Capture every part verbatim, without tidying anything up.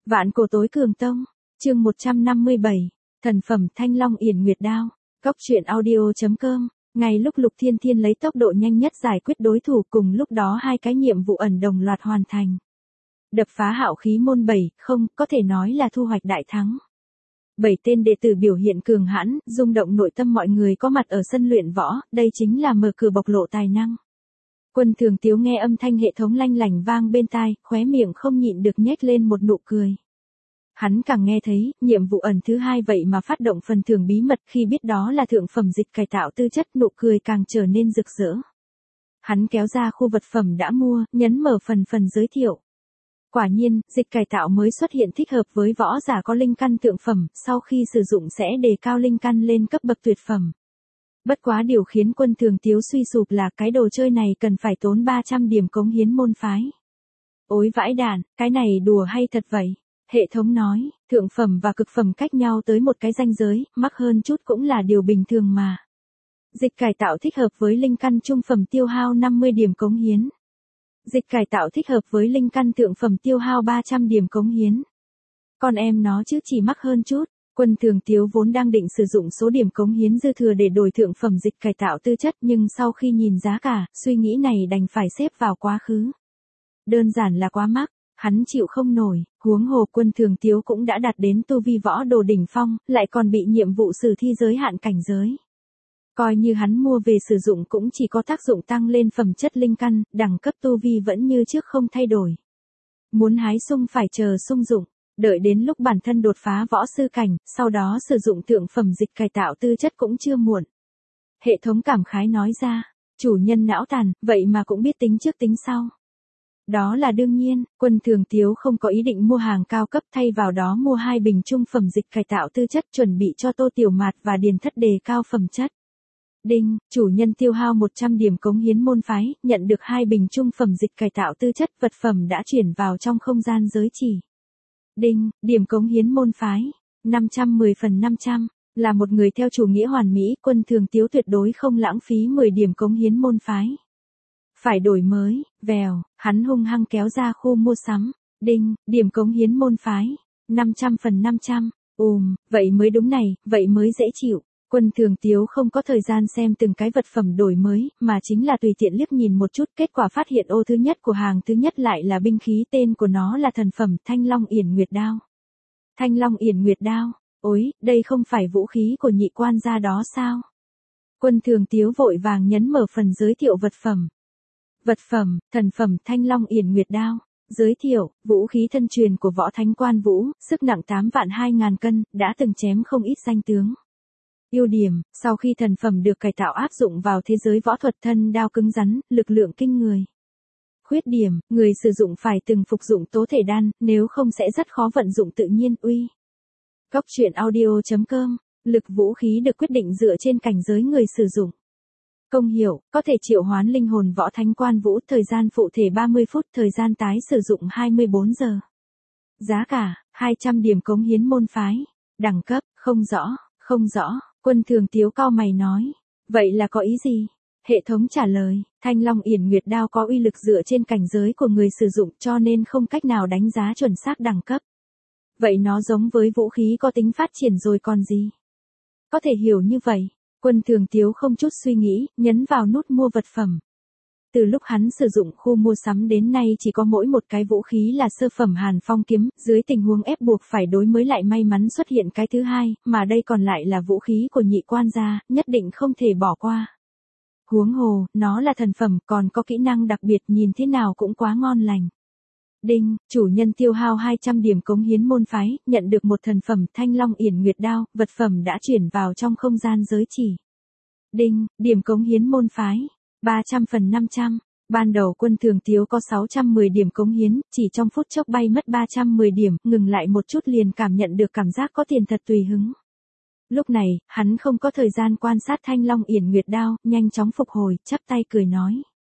Vạn cổ tối cường tông, chương một trăm năm mươi bảy, thần phẩm Thanh Long Yển Nguyệt Đao, Cóc truyện audio.com. Ngay lúc Lục Thiên Thiên lấy tốc độ nhanh nhất giải quyết đối thủ, cùng lúc đó hai cái nhiệm vụ ẩn đồng loạt hoàn thành. Đập phá hạo khí môn bảy, không, có thể nói là thu hoạch đại thắng. Bảy tên đệ tử biểu hiện cường hãn, rung động nội tâm mọi người có mặt ở sân luyện võ, đây chính là mở cửa bộc lộ tài năng. Quân Thường Tiếu nghe âm thanh hệ thống lanh lảnh vang bên tai, khóe miệng không nhịn được nhếch lên một nụ cười. Hắn càng nghe thấy, nhiệm vụ ẩn thứ hai vậy mà phát động phần thưởng bí mật, khi biết đó là thượng phẩm dịch cải tạo tư chất, nụ cười càng trở nên rực rỡ. Hắn kéo ra khu vật phẩm đã mua, nhấn mở phần phần giới thiệu. Quả nhiên, dịch cải tạo mới xuất hiện thích hợp với võ giả có linh căn thượng phẩm, sau khi sử dụng sẽ đề cao linh căn lên cấp bậc tuyệt phẩm. Bất quá điều khiến Quân Thường Tiếu suy sụp là cái đồ chơi này cần phải tốn ba trăm điểm cống hiến môn phái. Ôi vãi đản, cái này đùa hay thật vậy? Hệ thống nói, thượng phẩm và cực phẩm cách nhau tới một cái ranh giới, mắc hơn chút cũng là điều bình thường mà. Dịch cải tạo thích hợp với linh căn trung phẩm tiêu hao năm mươi điểm cống hiến. Dịch cải tạo thích hợp với linh căn thượng phẩm tiêu hao ba trăm điểm cống hiến. Con em nó chứ chỉ mắc hơn chút. Quân Thường Tiếu vốn đang định sử dụng số điểm cống hiến dư thừa để đổi thượng phẩm dịch cải tạo tư chất, nhưng sau khi nhìn giá cả, suy nghĩ này đành phải xếp vào quá khứ. Đơn giản là quá mắc, hắn chịu không nổi, huống hồ Quân Thường Tiếu cũng đã đạt đến tu vi võ đồ đỉnh phong, lại còn bị nhiệm vụ sử thi giới hạn cảnh giới. Coi như hắn mua về sử dụng cũng chỉ có tác dụng tăng lên phẩm chất linh căn, đẳng cấp tu vi vẫn như trước không thay đổi. Muốn hái sung phải chờ sung dụng. Đợi đến lúc bản thân đột phá võ sư cảnh, sau đó sử dụng thượng phẩm dịch cải tạo tư chất cũng chưa muộn. Hệ thống cảm khái nói ra, chủ nhân não tàn, vậy mà cũng biết tính trước tính sau. Đó là đương nhiên, Quân Thường Tiếu không có ý định mua hàng cao cấp, thay vào đó mua hai bình trung phẩm dịch cải tạo tư chất chuẩn bị cho Tô Tiểu Mạt và Điền Thất đề cao phẩm chất. Đinh, chủ nhân tiêu hao một trăm điểm cống hiến môn phái, nhận được hai bình trung phẩm dịch cải tạo tư chất, vật phẩm đã chuyển vào trong không gian giới chỉ. Đinh, điểm cống hiến môn phái, năm trăm mười phần năm trăm, là một người theo chủ nghĩa hoàn mỹ, Quân Thường Tiếu tuyệt đối không lãng phí mười điểm cống hiến môn phái. Phải đổi mới, vèo, hắn hung hăng kéo ra khu mua sắm. Đinh, điểm cống hiến môn phái, năm trăm phần năm trăm, ùm, vậy mới đúng này, vậy mới dễ chịu. Quân Thường Tiếu không có thời gian xem từng cái vật phẩm đổi mới, mà chính là tùy tiện liếc nhìn một chút, kết quả phát hiện ô thứ nhất của hàng thứ nhất lại là binh khí, tên của nó là thần phẩm Thanh Long Yển Nguyệt Đao. Thanh Long Yển Nguyệt Đao, ối, đây không phải vũ khí của nhị quan gia đó sao? Quân Thường Tiếu vội vàng nhấn mở phần giới thiệu vật phẩm. Vật phẩm, thần phẩm Thanh Long Yển Nguyệt Đao. Giới thiệu, vũ khí thân truyền của võ thánh Quan Vũ, sức nặng tám vạn hai ngàn cân, đã từng chém không ít danh tướng. Ưu điểm, sau khi thần phẩm được cải tạo áp dụng vào thế giới võ thuật, thân đao cứng rắn, lực lượng kinh người. Khuyết điểm, người sử dụng phải từng phục dụng tố thể đan, nếu không sẽ rất khó vận dụng tự nhiên. Uy. Cóc truyện audio.com, lực vũ khí được quyết định dựa trên cảnh giới người sử dụng. Công hiệu, có thể triệu hoán linh hồn võ thánh Quan Vũ, thời gian phụ thể ba mươi phút, thời gian tái sử dụng hai mươi bốn giờ. Giá cả, hai trăm điểm cống hiến môn phái. Đẳng cấp, không rõ, không rõ. Quân Thường Tiếu cau mày nói, vậy là có ý gì? Hệ thống trả lời, Thanh Long Yển Nguyệt Đao có uy lực dựa trên cảnh giới của người sử dụng, cho nên không cách nào đánh giá chuẩn xác đẳng cấp. Vậy nó giống với vũ khí có tính phát triển rồi còn gì? Có thể hiểu như vậy. Quân Thường Tiếu không chút suy nghĩ, nhấn vào nút mua vật phẩm. Từ lúc hắn sử dụng khu mua sắm đến nay chỉ có mỗi một cái vũ khí là sơ phẩm Hàn Phong kiếm, dưới tình huống ép buộc phải đối mới lại may mắn xuất hiện cái thứ hai, mà đây còn lại là vũ khí của nhị quan gia, nhất định không thể bỏ qua. Huống hồ, nó là thần phẩm, còn có kỹ năng đặc biệt, nhìn thế nào cũng quá ngon lành. Đinh, chủ nhân tiêu hao hai trăm điểm cống hiến môn phái, nhận được một thần phẩm Thanh Long Yển Nguyệt Đao, vật phẩm đã chuyển vào trong không gian giới chỉ. Đinh, điểm cống hiến môn phái, ba trăm phần năm trăm. Ban đầu Quân Thường Tiếu có sáu trăm mười điểm cống hiến, chỉ trong phút chốc bay mất ba trăm mười điểm, ngừng lại một chút liền cảm nhận được cảm giác có tiền thật tùy hứng. Lúc này, hắn không có thời gian quan sát Thanh Long Yển Nguyệt Đao, nhanh chóng phục hồi, chắp tay cười nói.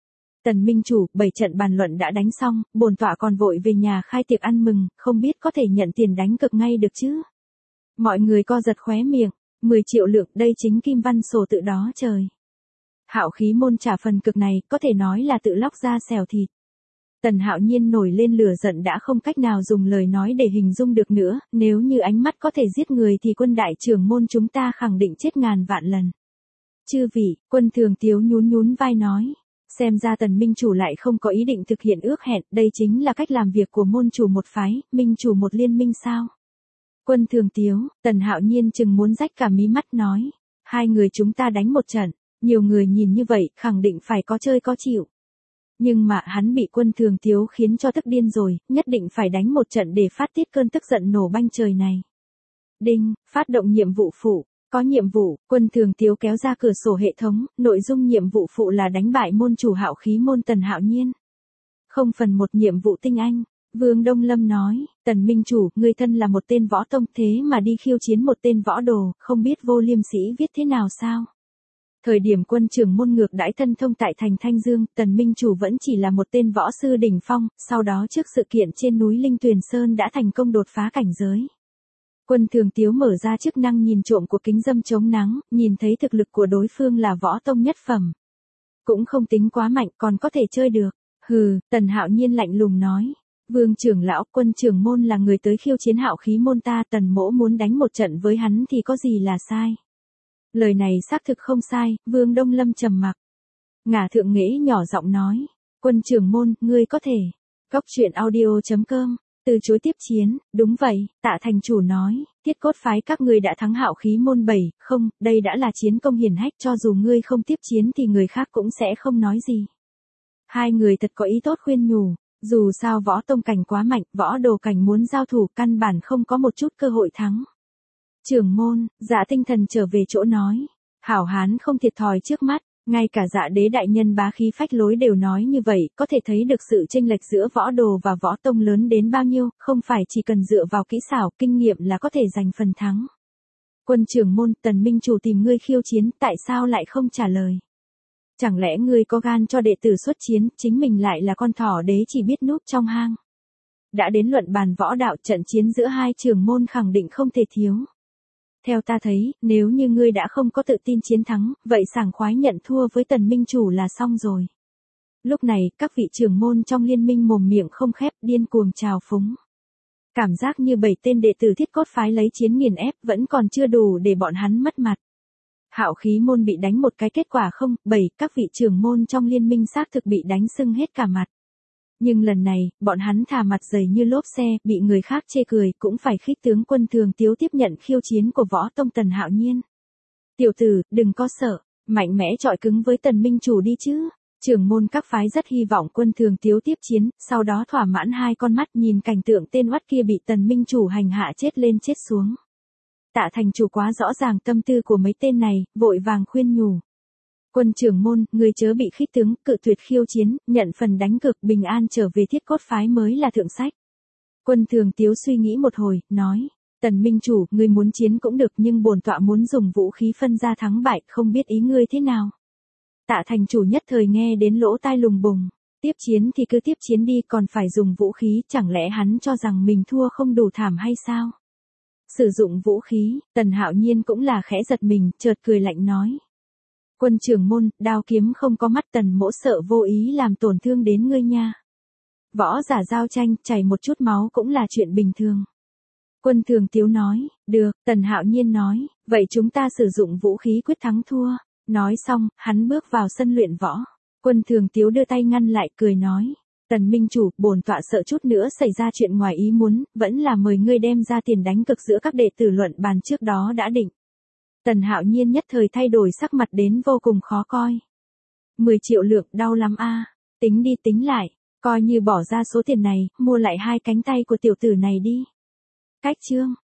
Tần minh chủ, bảy trận bàn luận đã đánh xong, bổn tọa còn vội về nhà khai tiệc ăn mừng, không biết có thể nhận tiền đánh cược ngay được chứ? Mọi người co giật khóe miệng, mười triệu lượng, đây chính kim văn sổ tự đó trời. Hạo khí môn trả phần cực này, có thể nói là tự lóc ra xẻo thịt. Tần Hạo Nhiên nổi lên lửa giận đã không cách nào dùng lời nói để hình dung được nữa, nếu như ánh mắt có thể giết người thì quân đại trưởng môn chúng ta khẳng định chết ngàn vạn lần. Chư vị, Quân Thường Tiếu nhún nhún vai nói. Xem ra Tần Minh Chủ lại không có ý định thực hiện ước hẹn, đây chính là cách làm việc của môn chủ một phái, minh chủ một liên minh sao? Quân Thường Tiếu, Tần Hạo Nhiên chừng muốn rách cả mí mắt nói. Hai người chúng ta đánh một trận, nhiều người nhìn như vậy, khẳng định phải có chơi có chịu. Nhưng mà hắn bị Quân Thường Tiếu khiến cho tức điên rồi, nhất định phải đánh một trận để phát tiết cơn tức giận nổ banh trời này. Đinh, phát động nhiệm vụ phụ. Có nhiệm vụ, Quân Thường Tiếu kéo ra cửa sổ hệ thống, nội dung nhiệm vụ phụ là đánh bại môn chủ Hạo Khí môn Tần Hạo Nhiên. Không phần một nhiệm vụ tinh anh, Vương Đông Lâm nói, Tần Minh Chủ, ngươi thân là một tên võ tông thế mà đi khiêu chiến một tên võ đồ, không biết Vô Liêm Sĩ viết thế nào sao? Thời điểm quân trưởng môn ngược đãi thân thông tại thành Thanh Dương, Tần Minh Chủ vẫn chỉ là một tên võ sư đỉnh phong, sau đó trước sự kiện trên núi Linh Tuyền Sơn đã thành công đột phá cảnh giới. Quân Thường Tiếu mở ra chức năng nhìn trộm của kính dâm chống nắng, nhìn thấy thực lực của đối phương là võ tông nhất phẩm. Cũng không tính quá mạnh, còn có thể chơi được. Hừ, Tần Hạo Nhiên lạnh lùng nói. Vương trưởng lão, Quân trưởng môn là người tới khiêu chiến Hạo Khí môn ta, Tần mỗ muốn đánh một trận với hắn thì có gì là sai. Lời này xác thực không sai, Vương Đông Lâm trầm mặc. Ngả Thượng Nghễ nhỏ giọng nói. Quân trưởng môn, ngươi có thể. Góc truyện audio chấm com. Từ chối tiếp chiến, đúng vậy, Tạ thành chủ nói, Thiết Cốt phái các ngươi đã thắng Hạo Khí môn bảy, không, đây đã là chiến công hiển hách, cho dù ngươi không tiếp chiến thì người khác cũng sẽ không nói gì. Hai người thật có ý tốt khuyên nhủ, dù sao võ tông cảnh quá mạnh, võ đồ cảnh muốn giao thủ căn bản không có một chút cơ hội thắng. Trưởng môn, Dạ Tinh Thần trở về chỗ nói, hảo hán không thiệt thòi trước mắt. Ngay cả Dạ Đế đại nhân bá khí phách lối đều nói như vậy, có thể thấy được sự chênh lệch giữa võ đồ và võ tông lớn đến bao nhiêu, không phải chỉ cần dựa vào kỹ xảo, kinh nghiệm là có thể giành phần thắng. Quân trưởng môn, Tần Minh Chủ tìm ngươi khiêu chiến, tại sao lại không trả lời? Chẳng lẽ ngươi có gan cho đệ tử xuất chiến, chính mình lại là con thỏ đế chỉ biết núp trong hang? Đã đến luận bàn võ đạo, trận chiến giữa hai trưởng môn khẳng định không thể thiếu. Theo ta thấy, nếu như ngươi đã không có tự tin chiến thắng, vậy sảng khoái nhận thua với Tần Minh Chủ là xong rồi. Lúc này, các vị trưởng môn trong liên minh mồm miệng không khép, điên cuồng trào phúng. Cảm giác như bảy tên đệ tử Thiết Cốt phái lấy chiến nghiền ép vẫn còn chưa đủ để bọn hắn mất mặt. Hạo Khí môn bị đánh một cái kết quả không, bảy, các vị trưởng môn trong liên minh xác thực bị đánh sưng hết cả mặt. Nhưng lần này, bọn hắn thà mặt dày như lốp xe, bị người khác chê cười, cũng phải khích tướng Quân Thường Tiếu tiếp nhận khiêu chiến của võ tông Tần Hạo Nhiên. Tiểu tử, đừng có sợ, mạnh mẽ chọi cứng với Tần Minh Chủ đi chứ. Trưởng môn các phái rất hy vọng Quân Thường Tiếu tiếp chiến, sau đó thỏa mãn hai con mắt nhìn cảnh tượng tên oắt kia bị Tần Minh Chủ hành hạ chết lên chết xuống. Tạ thành chủ quá rõ ràng tâm tư của mấy tên này, vội vàng khuyên nhủ. Quân trưởng môn, người chớ bị khích tướng, cự tuyệt khiêu chiến, nhận phần đánh cược, bình an trở về Thiết Cốt phái mới là thượng sách. Quân Thường Tiếu suy nghĩ một hồi, nói, Tần Minh Chủ, ngươi muốn chiến cũng được nhưng bổn tọa muốn dùng vũ khí phân ra thắng bại, không biết ý ngươi thế nào. Tạ thành chủ nhất thời nghe đến lỗ tai lùng bùng, tiếp chiến thì cứ tiếp chiến đi, còn phải dùng vũ khí, chẳng lẽ hắn cho rằng mình thua không đủ thảm hay sao? Sử dụng vũ khí, Tần Hạo Nhiên cũng là khẽ giật mình, chợt cười lạnh nói. Quân trưởng môn, đao kiếm không có mắt, Tần mỗ sợ vô ý làm tổn thương đến ngươi nha. Võ giả giao tranh, chảy một chút máu cũng là chuyện bình thường. Quân Thường Tiếu nói, được, Tần Hạo Nhiên nói, vậy chúng ta sử dụng vũ khí quyết thắng thua. Nói xong, hắn bước vào sân luyện võ. Quân Thường Tiếu đưa tay ngăn lại, cười nói, Tần Minh Chủ, bổn tọa sợ chút nữa xảy ra chuyện ngoài ý muốn, vẫn là mời ngươi đem ra tiền đánh cược giữa các đệ tử luận bàn trước đó đã định. Tần Hạo Nhiên nhất thời thay đổi sắc mặt đến vô cùng khó coi. mười triệu lượng, đau lắm a. Tính đi tính lại, coi như bỏ ra số tiền này, mua lại hai cánh tay của tiểu tử này đi. Cách chương